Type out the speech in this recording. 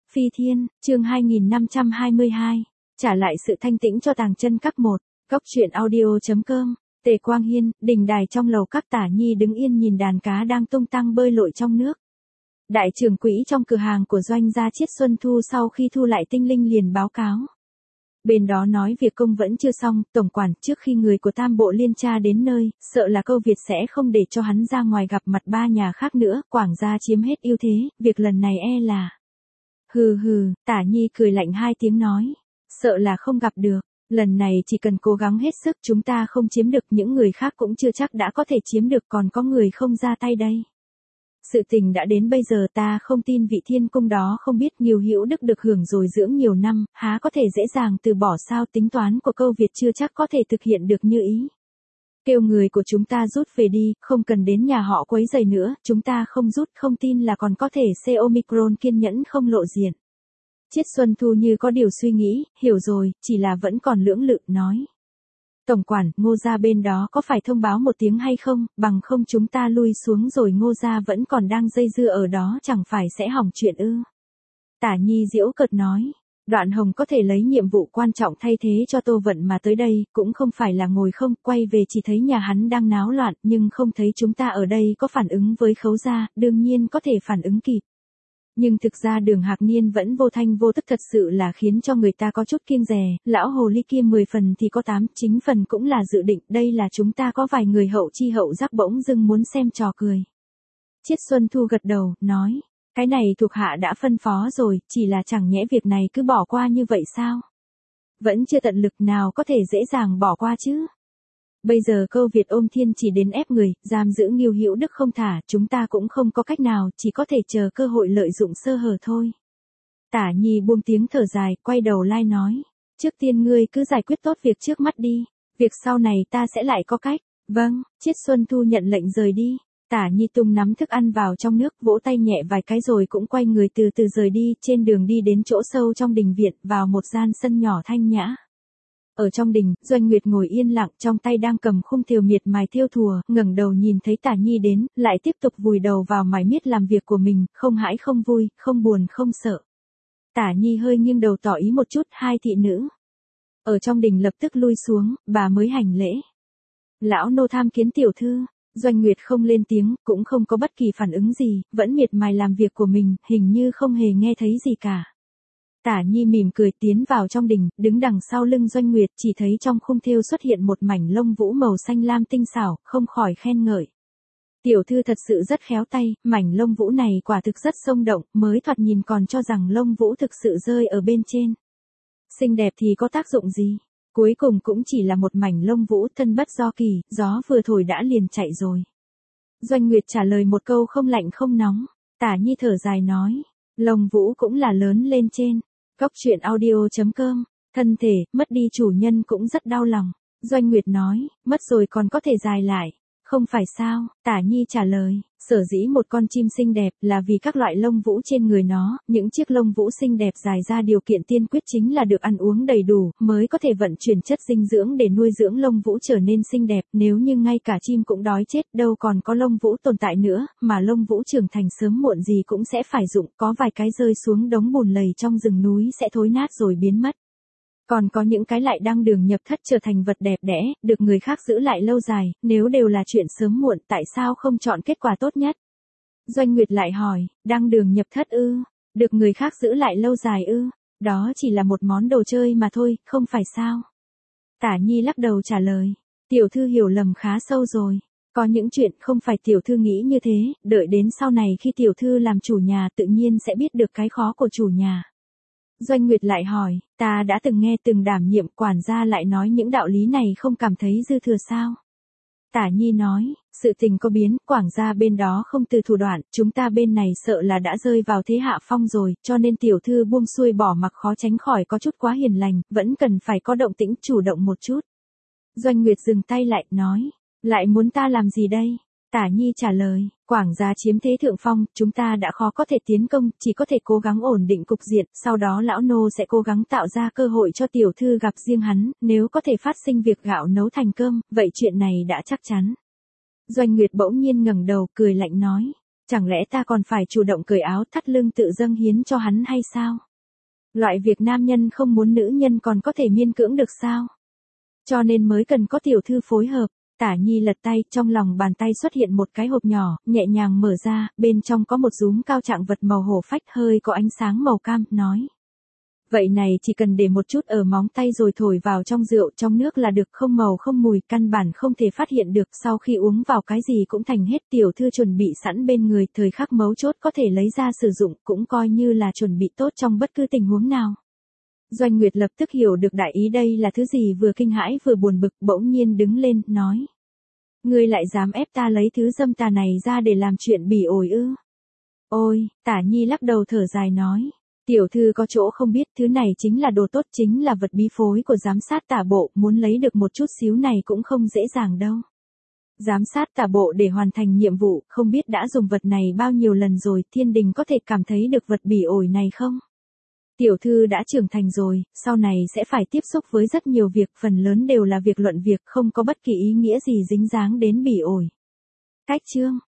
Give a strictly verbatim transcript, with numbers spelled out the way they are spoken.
Phi Thiên, chương hai nghìn năm trăm hai mươi hai. Trả lại sự thanh tĩnh cho Tàng Chân Các một. Góc truyện audio chấm com. Tề Quang Hiên, đình đài trong lầu các Tả Nhi đứng yên nhìn đàn cá đang tung tăng bơi lội trong nước. Đại trưởng quỹ trong cửa hàng của doanh gia Chiết Xuân Thu sau khi thu lại tinh linh liền báo cáo. Bên đó nói việc công vẫn chưa xong, tổng quản trước khi người của Tam Bộ Liên tra đến nơi, sợ là Câu Việt sẽ không để cho hắn ra ngoài gặp mặt ba nhà khác nữa, Quảng gia chiếm hết ưu thế, việc lần này e là... Hừ hừ, Tả Nhi cười lạnh hai tiếng nói, sợ là không gặp được, lần này chỉ cần cố gắng hết sức chúng ta không chiếm được những người khác cũng chưa chắc đã có thể chiếm được còn có người không ra tay đây. Sự tình đã đến bây giờ ta không tin vị thiên cung đó không biết nhiều hữu đức được hưởng rồi dưỡng nhiều năm, há có thể dễ dàng từ bỏ sao tính toán của Câu Việt chưa chắc có thể thực hiện được như ý. Kêu người của chúng ta rút về đi, không cần đến nhà họ quấy rầy nữa, chúng ta không rút không tin là còn có thể C Omicron kiên nhẫn không lộ diện. Chiết Xuân Thu như có điều suy nghĩ, hiểu rồi, chỉ là vẫn còn lưỡng lự, nói. Tổng quản, Ngô gia bên đó có phải thông báo một tiếng hay không, bằng không chúng ta lui xuống rồi Ngô gia vẫn còn đang dây dưa ở đó chẳng phải sẽ hỏng chuyện ư. Tả Nhi giễu cợt nói. Đoạn Hồng có thể lấy nhiệm vụ quan trọng thay thế cho Tô Vận mà tới đây, cũng không phải là ngồi không, quay về chỉ thấy nhà hắn đang náo loạn, nhưng không thấy chúng ta ở đây có phản ứng với Khấu gia, đương nhiên có thể phản ứng kịp. Nhưng thực ra Đường Hạc Niên vẫn vô thanh vô tức thật sự là khiến cho người ta có chút kiêng dè, lão hồ ly kia mười phần thì có tám, chính phần cũng là dự định, đây là chúng ta có vài người hậu chi hậu giác bỗng dưng muốn xem trò cười. Chiết Xuân Thu gật đầu, nói. Cái này thuộc hạ đã phân phó rồi, chỉ là chẳng nhẽ việc này cứ bỏ qua như vậy sao? Vẫn chưa tận lực nào có thể dễ dàng bỏ qua chứ. Bây giờ Câu Việt ôm thiên chỉ đến ép người, giam giữ Ngưu Hữu Đức không thả, chúng ta cũng không có cách nào, chỉ có thể chờ cơ hội lợi dụng sơ hở thôi. Tả Nhi buông tiếng thở dài, quay đầu lai nói. Trước tiên ngươi cứ giải quyết tốt việc trước mắt đi, việc sau này ta sẽ lại có cách. Vâng, Chiết Xuân Thu nhận lệnh rời đi. Tả Nhi tung nắm thức ăn vào trong nước, vỗ tay nhẹ vài cái rồi cũng quay người từ từ rời đi, trên đường đi đến chỗ sâu trong đình viện, vào một gian sân nhỏ thanh nhã. Ở trong đình, Doanh Nguyệt ngồi yên lặng, trong tay đang cầm khung thìa miệt mài thêu thùa, ngẩng đầu nhìn thấy Tả Nhi đến, lại tiếp tục vùi đầu vào mải miết làm việc của mình, không hãi không vui, không buồn không sợ. Tả Nhi hơi nghiêng đầu tỏ ý một chút, hai thị nữ ở trong đình lập tức lui xuống, bà mới hành lễ. Lão nô tham kiến tiểu thư. Doanh Nguyệt không lên tiếng, cũng không có bất kỳ phản ứng gì, vẫn miệt mài làm việc của mình, hình như không hề nghe thấy gì cả. Tả Nhi mỉm cười tiến vào trong đình, đứng đằng sau lưng Doanh Nguyệt, chỉ thấy trong khung thêu xuất hiện một mảnh lông vũ màu xanh lam tinh xảo, không khỏi khen ngợi. Tiểu thư thật sự rất khéo tay, mảnh lông vũ này quả thực rất sống động, mới thoạt nhìn còn cho rằng lông vũ thực sự rơi ở bên trên. Xinh đẹp thì có tác dụng gì? Cuối cùng cũng chỉ là một mảnh lông vũ, thân bất do kỳ, gió vừa thổi đã liền chạy rồi. Doanh Nguyệt trả lời một câu không lạnh không nóng. Tả Nhi thở dài nói, lông vũ cũng là lớn lên trên. Góc truyện audio chấm com. Thân thể, mất đi chủ nhân cũng rất đau lòng. Doanh Nguyệt nói, mất rồi còn có thể dài lại. Không phải sao? Tả Nhi trả lời, sở dĩ một con chim xinh đẹp là vì các loại lông vũ trên người nó, những chiếc lông vũ xinh đẹp dài ra điều kiện tiên quyết chính là được ăn uống đầy đủ, mới có thể vận chuyển chất dinh dưỡng để nuôi dưỡng lông vũ trở nên xinh đẹp, nếu như ngay cả chim cũng đói chết đâu còn có lông vũ tồn tại nữa, mà lông vũ trưởng thành sớm muộn gì cũng sẽ phải rụng, có vài cái rơi xuống đống bùn lầy trong rừng núi sẽ thối nát rồi biến mất. Còn có những cái lại đang đường nhập thất trở thành vật đẹp đẽ, được người khác giữ lại lâu dài, nếu đều là chuyện sớm muộn tại sao không chọn kết quả tốt nhất? Doanh Nguyệt lại hỏi, đang đường nhập thất ư, được người khác giữ lại lâu dài ư, đó chỉ là một món đồ chơi mà thôi, không phải sao? Tả Nhi lắc đầu trả lời, tiểu thư hiểu lầm khá sâu rồi, có những chuyện không phải tiểu thư nghĩ như thế, đợi đến sau này khi tiểu thư làm chủ nhà tự nhiên sẽ biết được cái khó của chủ nhà. Doanh Nguyệt lại hỏi, ta đã từng nghe từng đảm nhiệm quản gia lại nói những đạo lý này không cảm thấy dư thừa sao? Tả Nhi nói, sự tình có biến, Quảng gia bên đó không từ thủ đoạn, chúng ta bên này sợ là đã rơi vào thế hạ phong rồi, cho nên tiểu thư buông xuôi bỏ mặc khó tránh khỏi có chút quá hiền lành, vẫn cần phải có động tĩnh chủ động một chút. Doanh Nguyệt dừng tay lại, nói, lại muốn ta làm gì đây? Tả Nhi trả lời, Quảng gia chiếm thế thượng phong, chúng ta đã khó có thể tiến công, chỉ có thể cố gắng ổn định cục diện, sau đó lão nô sẽ cố gắng tạo ra cơ hội cho tiểu thư gặp riêng hắn, nếu có thể phát sinh việc gạo nấu thành cơm, vậy chuyện này đã chắc chắn. Doanh Nguyệt bỗng nhiên ngẩng đầu, cười lạnh nói, Chẳng lẽ ta còn phải chủ động cởi áo thắt lưng tự dâng hiến cho hắn hay sao? Loại việc nam nhân không muốn nữ nhân còn có thể miễn cưỡng được sao? Cho nên mới cần có tiểu thư phối hợp. Tả Nhi lật tay, trong lòng bàn tay xuất hiện một cái hộp nhỏ, nhẹ nhàng mở ra, bên trong có một dúm cao trạng vật màu hổ phách hơi có ánh sáng màu cam, nói. Vậy này chỉ cần để một chút ở móng tay rồi thổi vào trong rượu trong nước là được, không màu không mùi, căn bản không thể phát hiện được, sau khi uống vào cái gì cũng thành hết. Tiểu thư chuẩn bị sẵn bên người, thời khắc mấu chốt có thể lấy ra sử dụng, cũng coi như là chuẩn bị tốt trong bất cứ tình huống nào. Doanh Nguyệt lập tức hiểu được đại ý đây là thứ gì, vừa kinh hãi vừa buồn bực, bỗng nhiên đứng lên, nói. Ngươi lại dám ép ta lấy thứ dâm tà này ra để làm chuyện bỉ ổi ư? Ôi, Tả Nhi lắc đầu thở dài nói. Tiểu thư có chỗ không biết, thứ này chính là đồ tốt, chính là vật bí phối của giám sát tả bộ, muốn lấy được một chút xíu này cũng không dễ dàng đâu. Giám sát tả bộ để hoàn thành nhiệm vụ, không biết đã dùng vật này bao nhiêu lần rồi, thiên đình có thể cảm thấy được vật bỉ ổi này không? Tiểu thư đã trưởng thành rồi, sau này sẽ phải tiếp xúc với rất nhiều việc, phần lớn đều là việc luận việc, không có bất kỳ ý nghĩa gì dính dáng đến bỉ ổi. Cách chương